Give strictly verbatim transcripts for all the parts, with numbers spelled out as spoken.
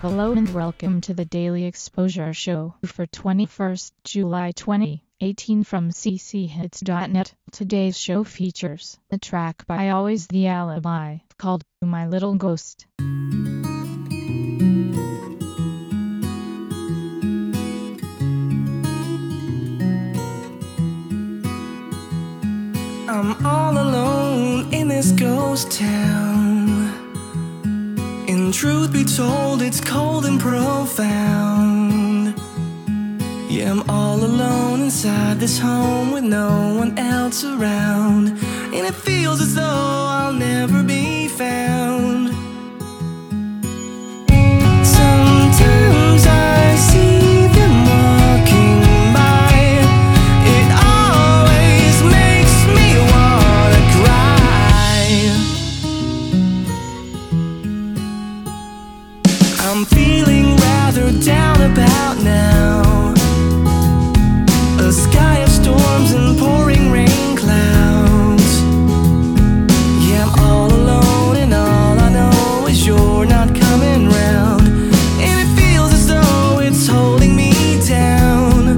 Hello and welcome to the Daily Exposure Show for twenty-first July twenty eighteen from c c hits dot net. Today's show features a track by Always the Alibi called My Little Ghost. I'm all alone in this ghost town. In truth be told, it's cold and profound. Yeah, I'm all alone inside this home with no one else around, and it feels as though I'll never be found. Sometimes I see them walking by. It always makes me wanna cry. I'm feeling rather down about now. A sky of storms and pouring rain clouds. Yeah, I'm all alone and all I know is you're not coming round, and it feels as though it's holding me down.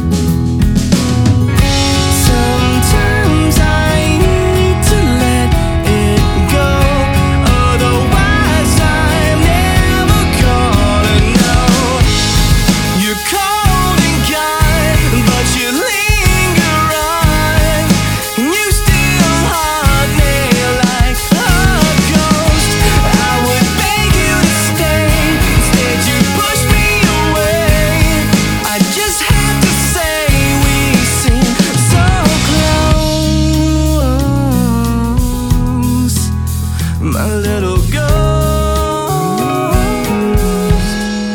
Sometimes I need to let it go, otherwise I'm never gonna know. You're cold and kind, but you linger on. You still haunt me like a ghost. I would beg you to stay, instead you push me away. I just have to say we seem so close, my little ghost.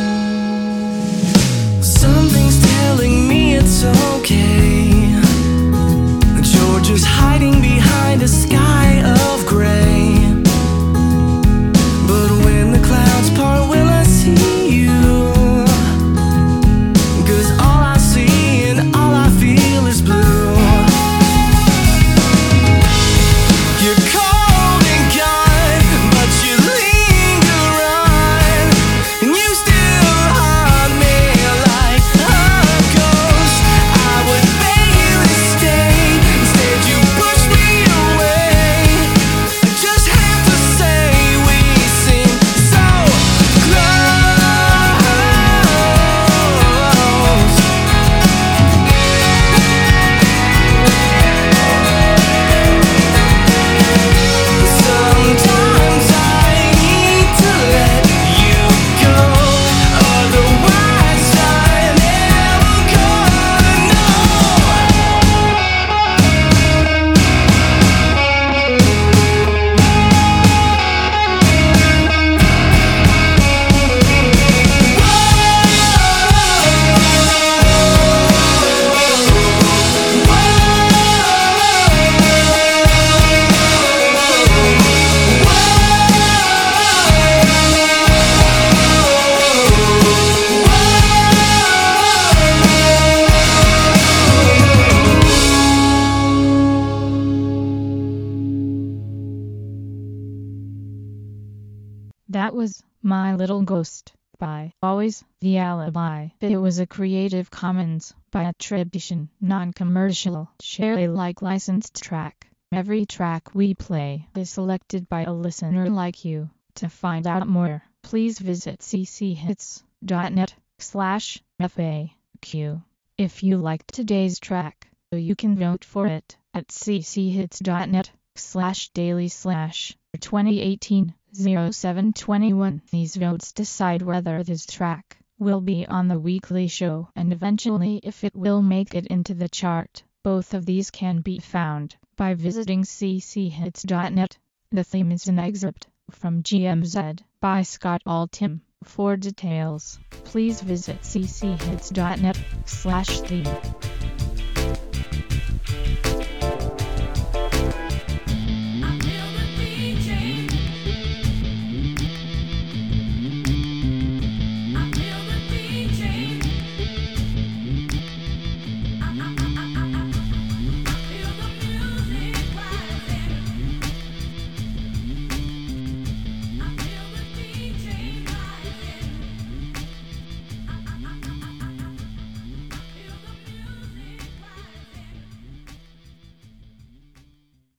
Something's telling me it's okay, that you're just hiding behind a sky of gray. But when the clouds part, will I see you? 'Cause all I see and all I feel is blue. You're cold and kind, but you linger on, and you still haunt me like a ghost. I would beg you to stay, instead you push me away. I just have to say we seem so close. Sometimes I need to let you go, otherwise I'm never gonna know. That was My Little Ghost by Always the Alibi. It was a Creative Commons by attribution, non-commercial, share Alike licensed track. Every track we play is selected by a listener like you. To find out more, please visit c c hits dot net slash F A Q. If you liked today's track, you can vote for it at c c hits dot net slash daily slash twenty eighteen oh seven twenty-one. These votes decide whether this track will be on the weekly show and eventually if it will make it into the chart. Both of these can be found by visiting c c hits dot net. The theme is an excerpt from G M Z by Scott Altham. For details, please visit c c hits dot net slash theme.